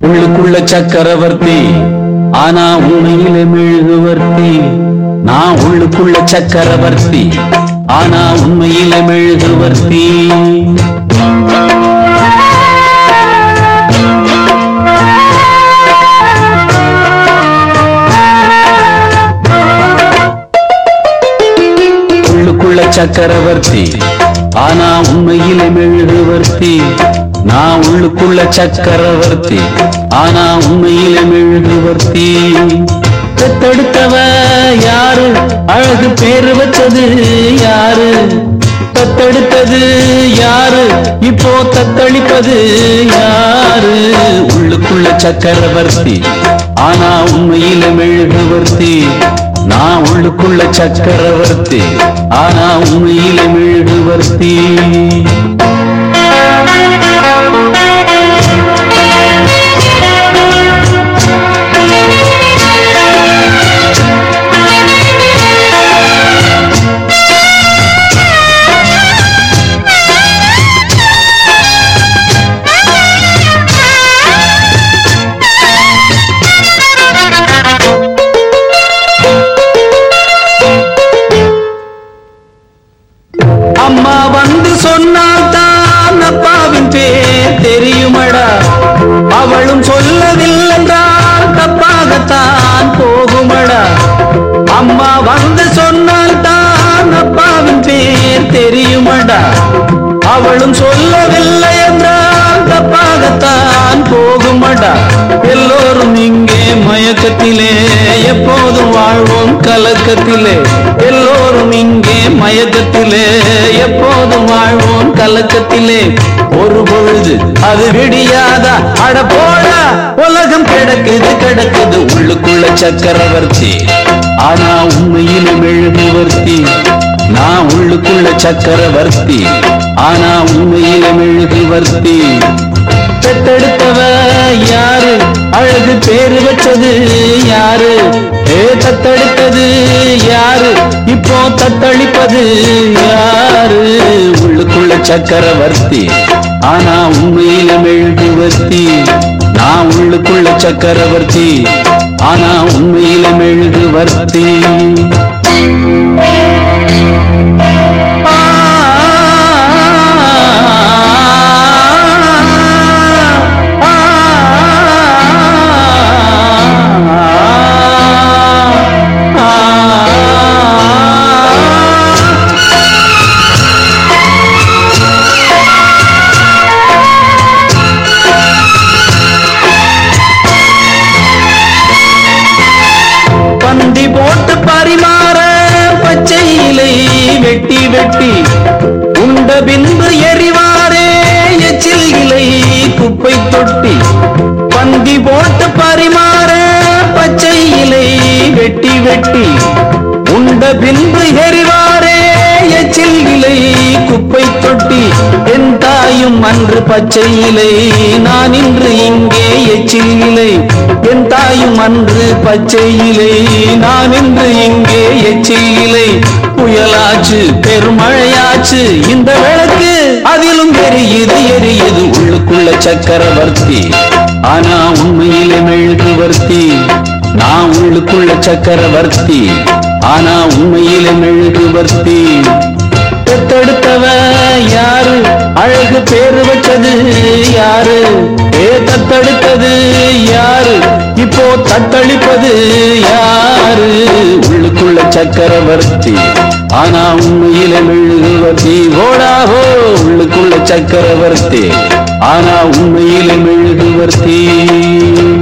உள்ளுக்குள்ள சக்கரவர்த்தி ஆனா உண்மையிலே மெழுகுவர்த்தி. நான் உள்ளுக்குள்ள சக்கரவர்த்தி ஆனா உண்மையிலே மெழுகுவர்த்தி. உள்ளுக்குள்ள சக்கரவர்த்தி ஆனா உண்மையிலே மெழுகுவர்த்தி. நான் உள்ளுக்குள்ள சக்கரவர்த்தி ஆனா உண்மையிலே மெழுகுவர்த்தி. தத்தெடுத்தவ யாரு, அழகு பேரு வச்சது யாரு, தத்தெடுத்தது யாரு, இப்போ தத்தளிப்பது யாரு. உள்ளுக்குள்ள சக்கரவர்த்தி ஆனா உண்மையிலே மெழுகுவர்த்தி. நான் உள்ளுக்குள்ள சக்கரவர்த்தி ஆனா உண்மையிலே மெழுகுவர்த்தி. அம்மா வந்து சொன்னால்தான் அப்பாவின் பேர் தெரியுமடா. அவளும் சொல்லவில்லைன்றால் தப்பாகத்தான் போகுமடா. அம்மா வந்து சொன்னால்தான் அப்பாவின் பேர் தெரியுமடா. அவளும் சொல்லவில்லை என்றால் தப்பாகத்தான் போகுமடா. எல்லோரும் இங்கே மயக்கத்திலே எப்போதும் வாழ்வோம் கலக்கத்திலே. எல்லோரும் இங்கே மயக்கத்திலே எப்போதும் வாழ்வோம் கலக்கத்திலே. ஒரு பொழுது அது விடியாதா, அட போடா உலகம் கிடக்குது கிடக்குது. உள்ளுக்குள்ள சக்கரவர்த்தி ஆனா உண்மையிலே மெழுகுவர்த்தி. நான் உள்ளுக்குள்ள சக்கரவர்த்தி ஆனா உண்மையிலே மெழுகுவர்த்தி. தத்தெடுத்தவ யாரு, அழகு பேரு வச்சது யாரு, தத்தெடுத்தது யாரு, இப்போ தத்தளிப்பது யாரு. உள்ளுக்குள்ள சக்கரவர்த்தி ஆனா உண்மையிலே மெழுகுவர்த்தி. நான் உள்ளுக்குள்ள சக்கரவர்த்தி ஆனா உண்மையிலே மெழுகுவர்த்தி. பந்தி போட்டு பரிமாற பச்சை இலை வெட்டி வெட்டி உண்ட பின்பு எரிவாரே எச்சில் இலை குப்பை தொட்டி. பந்தி போட்டு பரிமாற பச்சை இலை வெட்டி வெட்டி உண்ட பின்பு எரிவாரே எச்சில் இலை குப்பை தொட்டி. என் தாயும் அன்று பச்சை இலை, நான் இன்று இங்கே எச்சில் இலை. என் தாயும் அன்று பச்சை இலை, நான் இன்று இங்கே எச்சில் இலை. புயலாச்சு பெருமழையாச்சு இந்த விளக்கு அதிலும் எரியுது எரியுது. உள்ளுக்குள்ள சக்கரவர்த்தி ஆனா உண்மையிலே மெழுகுவர்த்தி. நான் உள்ளுக்குள்ள சக்கரவர்த்தி ஆனா உண்மையிலே மெழுகுவர்த்தி. தத்தெடுத்தவ யாரு, அழகு பேரு வச்சது யாரு, தத்தெடுத்தது யாரு, இப்போ தத்தளிப்பது யாரு. உள்ளுக்குள்ள சக்கரவர்த்தி ஆனா உண்மையிலே மெழுகுவர்த்தி. ஓடாஹோ உள்ளுக்குள்ள சக்கரவர்த்தி ஆனா உண்மையிலே மெழுகுவர்த்தி.